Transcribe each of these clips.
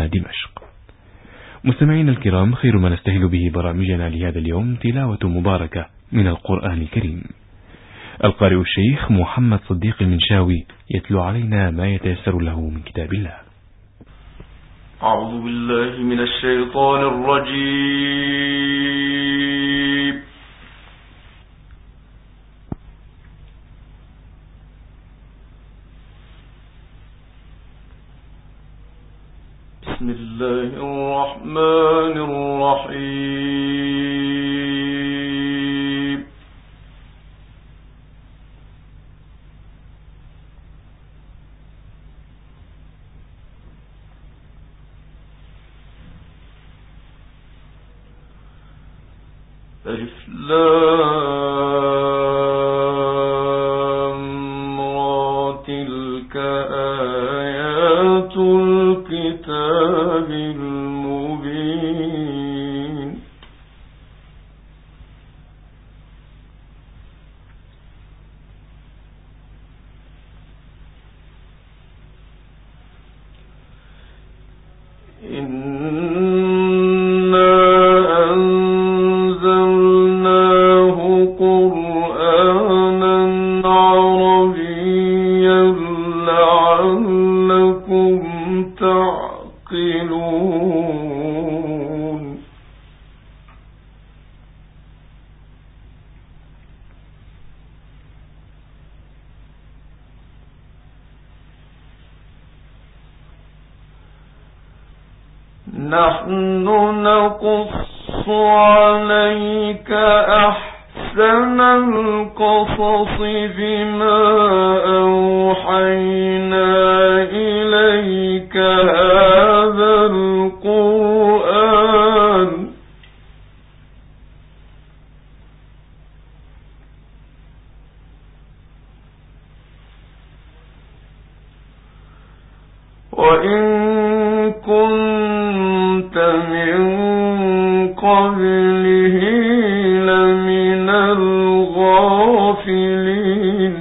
هنا دمشق. مستمعين الكرام، خير ما نستهل به برامجنا لهذا اليوم تلاوة مباركة من القرآن الكريم. القارئ الشيخ محمد صديق المنشاوي يتلو علينا ما يتيسر له من كتاب الله. أعوذ بالله من الشيطان الرجيم. بسم الله الرحمن الرحيم. ألف لام را تلك آيات الكتاب المبين. نحن نقص عليك أحسن القصص بما أوحينا إليك هذا القرآن وإن كنت من قبله لمن الغافلين.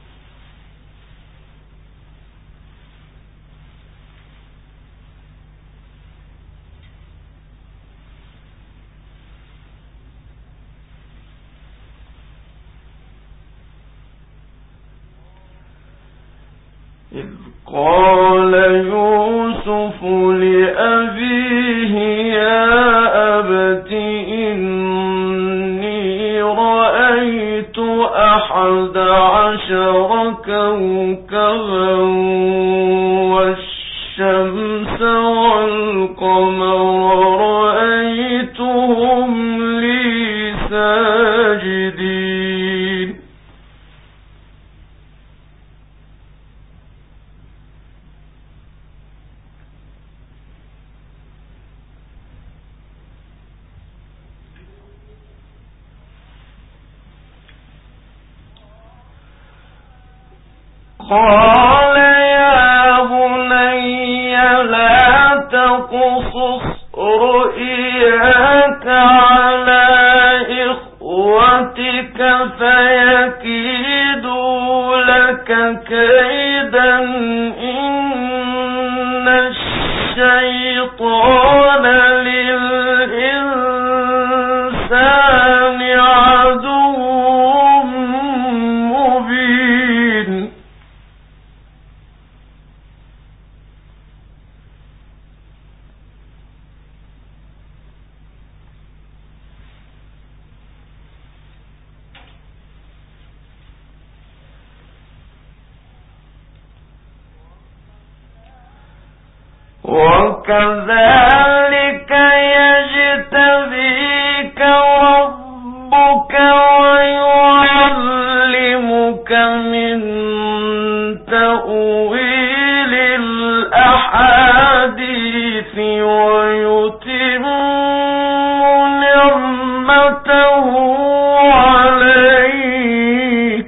إذ قال يوسف لأبيه يا أبت إني رأيت 11 كوكبا والشمس والقمر رأيتهم لي ساجدين. قال يا بني لا تقصص رؤياك على إخوتك فيكيدوا لك كيدا إن الشيطان للإنسان عدو مبين. وكذلك يجتبيك ربك ويعلمك من تأويل الأحاديث ويتم نعمته عليك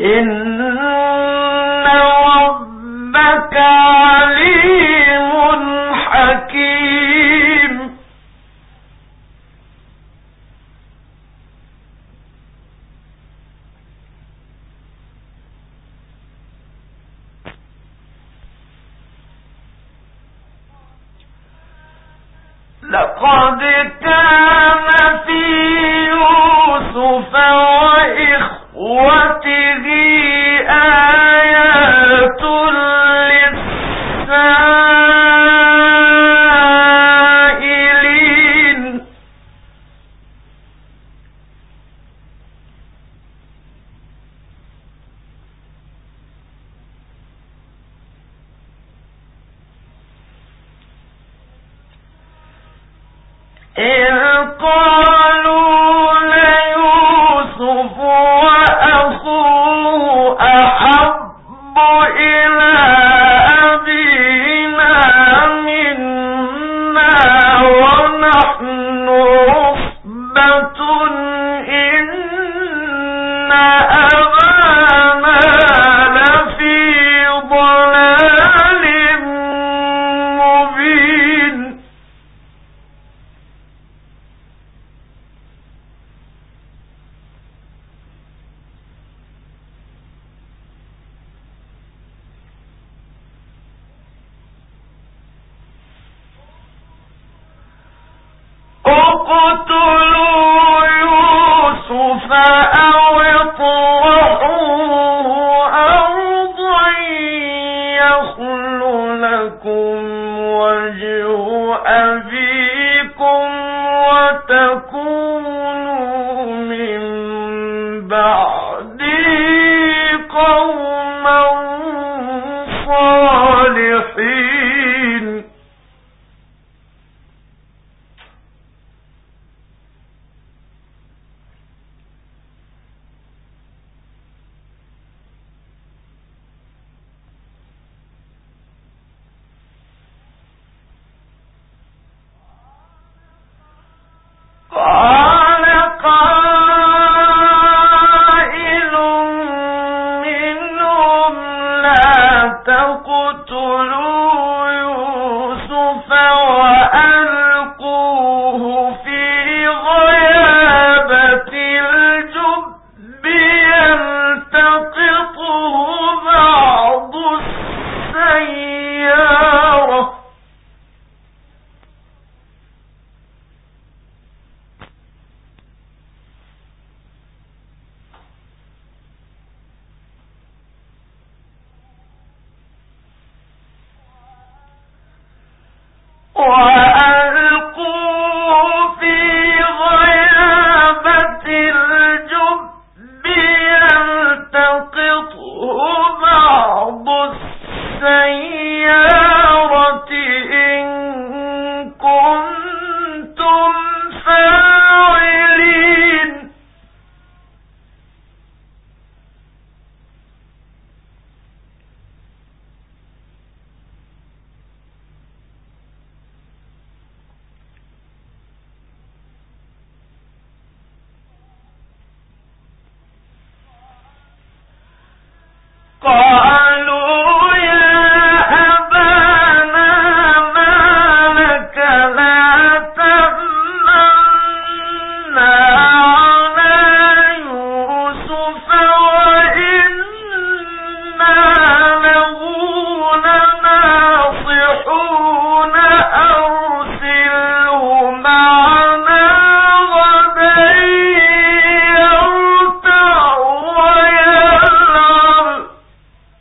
إن ربك عليم حكيم لقد كان في يوسف وإخوته آيات للسائلين إذ قالوا ليوسف وأخوه أحب إلى أبينا منا ونحن عصبة إن أبانا لفي ضلال مبين اقتلوا يوسف أو اطرحوه أرضا يخل لكم وجه أبيكم وتكونوا من بعده قوما صالحين قال قائل منهم لا تقتلوا يوسف وألقوه في غيابة الجب يلتقطه بعض السيارة وألقوه في غيابة الجب يلتقطه بعض السيارة إن كنتم فاعلين قالوا يا أبانا ما لك لا تأمنا على يوسف وإنا له لناصحون أرسله معنا غدا يرتع ويلعب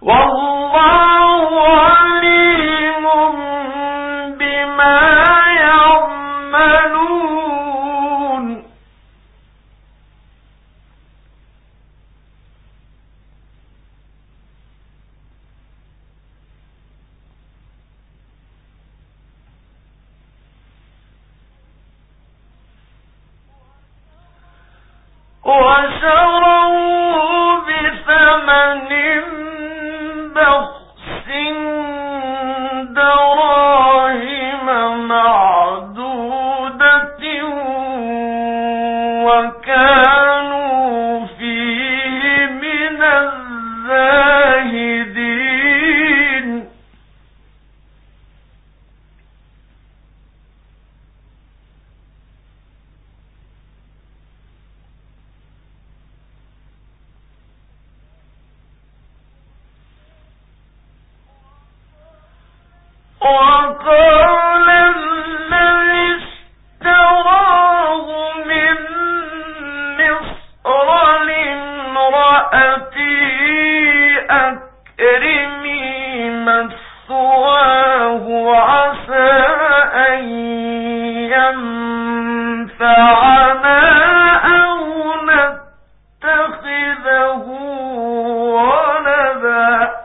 والله عليم بما يعملون وشروا بثمن بخس دراهم معدودة وكانوا فيه من الزاهدين وقال الذي اشتراه من مصر لامرأته أكرمي مثواه عسى أن ينفعنا أو نتخذه ولدا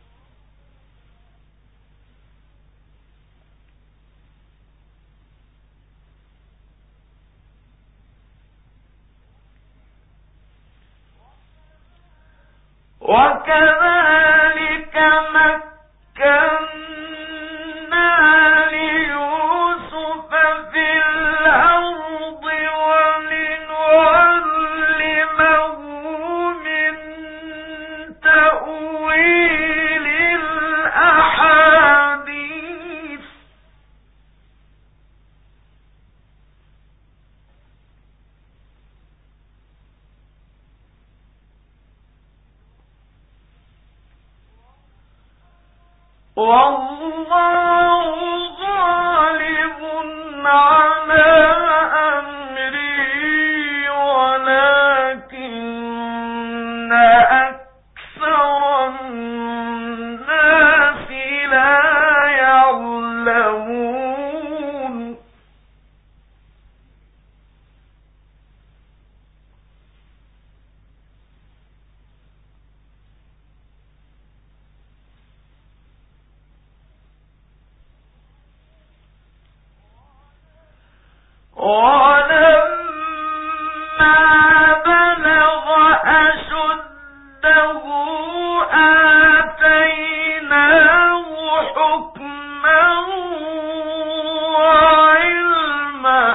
وكذلك مكنا ليوسف في الأرض ولنعلمه من تأويل الأحاديث والله غالب على أمره ولكن أكثر الناس لا يعلمون ولما بلغ أشده آتيناه حكما وعلما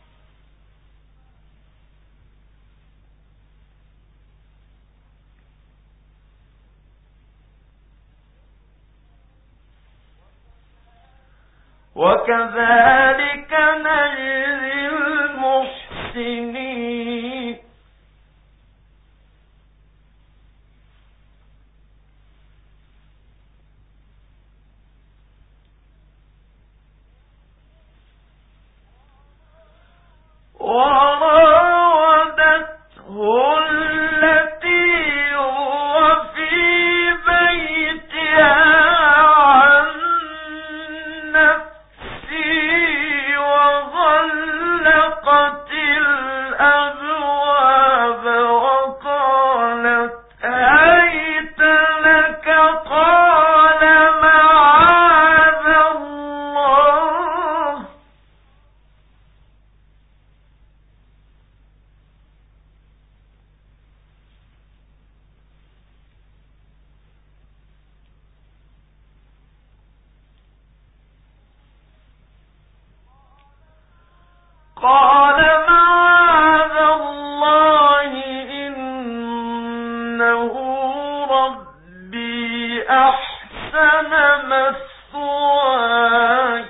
وكذلك نجزي المحسنين وراودته التي هو في بيتها عن نفسه وغلقت الأبواب وقالت هيت لك قال معاذ الله قال معاذ الله إنه ربي أحسن مثواي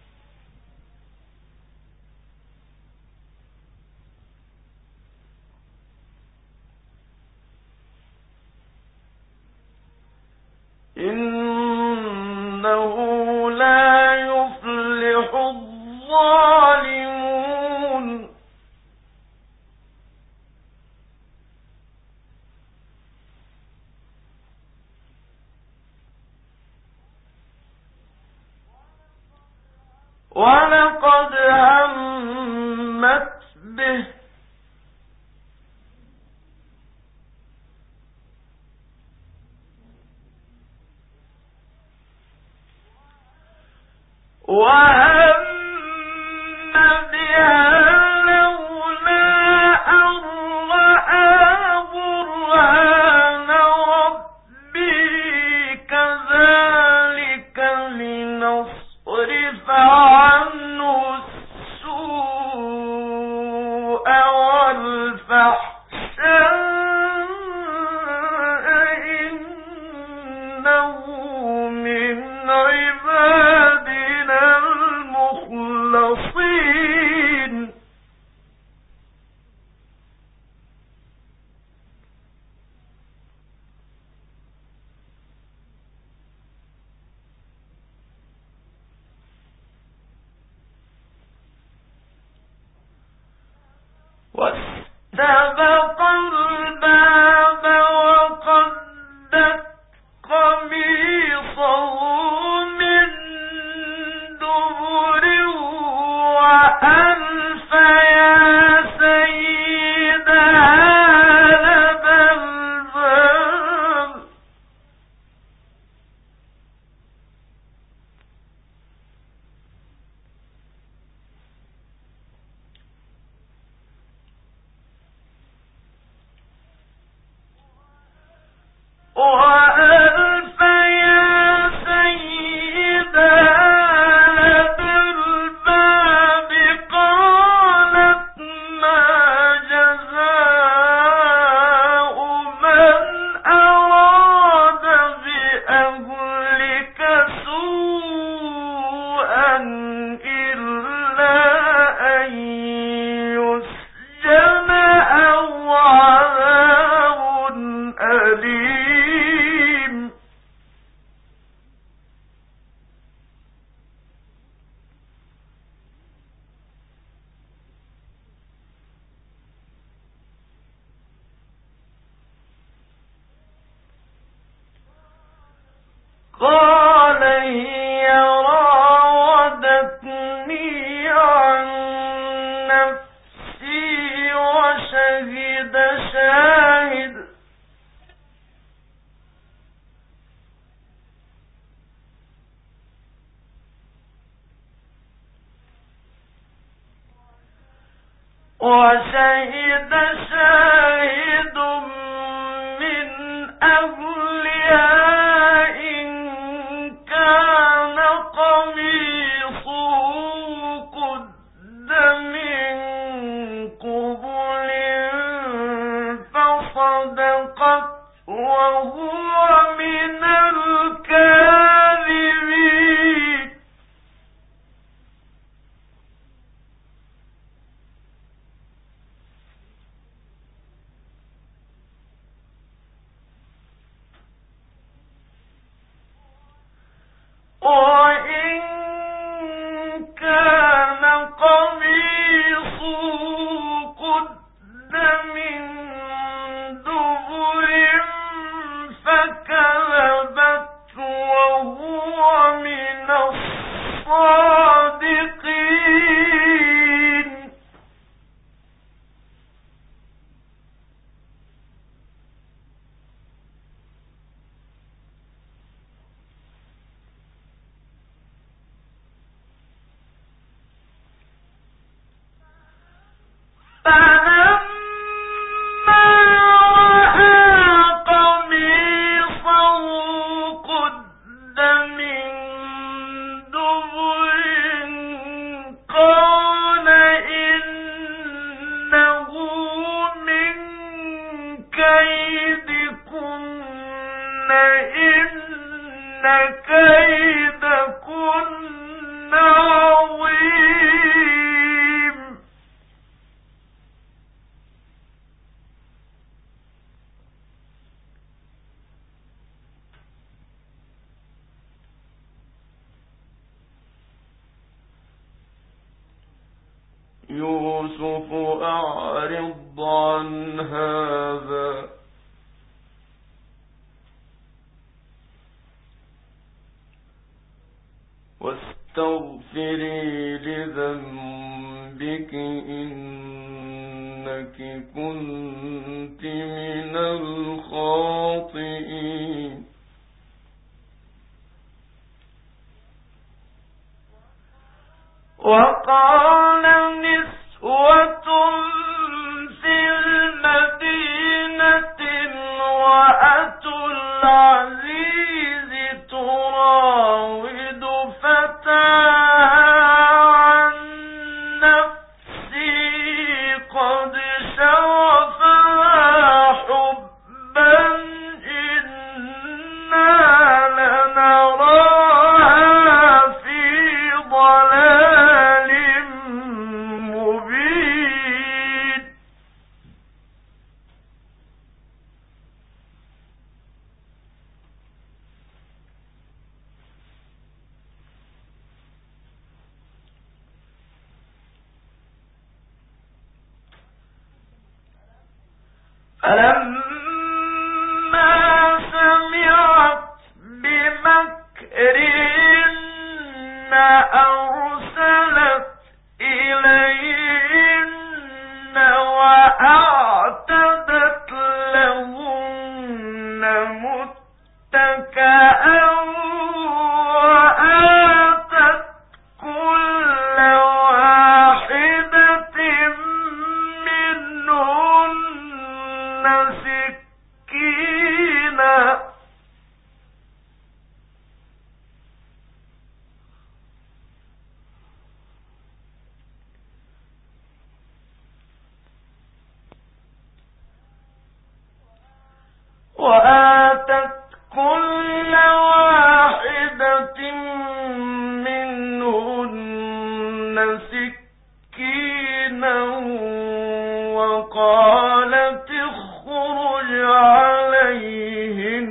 إنه لا يفلح الظالمون ولقد همت به وهم بها لولا أن رأى برهان ربه كذلك لنصرف عنه السوء والفحشاء إنه من عبادنا المخلصين واستبق الباب وقدت قميصه من دبر وألف يا سيدها لدى الباب وألف يا سيدها لدى الباب قالت ما جزاء من أراد بأهلك سوءا إلا أن يسجن أو عذاب أليم قال هي راودتني عن نفسي وشهد شاهد من أهلها إن كان قميصه قد من قبل فصدقت وهو من الكاذبين وإن كان قميصه قد من دبر فكذبت وهو من الصادقين فلما رأى قميصه قد من دبر قال إنه من كيدكن إن كيدكن عظيم يوسف أعرض عن هذا فاستغفري لذنبك إنك كنت من الخاطئين. وقال نسوة في المدينة امرأة العزيز تراود فتاها عن نفسه قد شغفها حبا إنا لنراها في ضلال مبين. فلما سمعت بمكرهن أرسلت إليهن وأعتدت لهن متكئا وآتت كل واحدة منهن سكينا وقالت اخرج عليهن.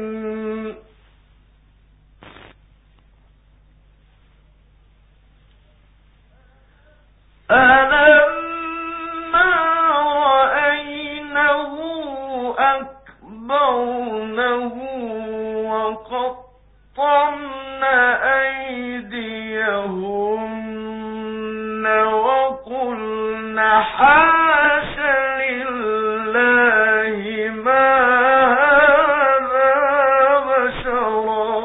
فلما رأينه أكبرنه وقطعن أيديهن وقلن حاش لله ما هذا بشرا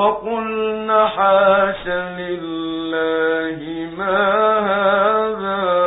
وقلن حاش لله ما هذا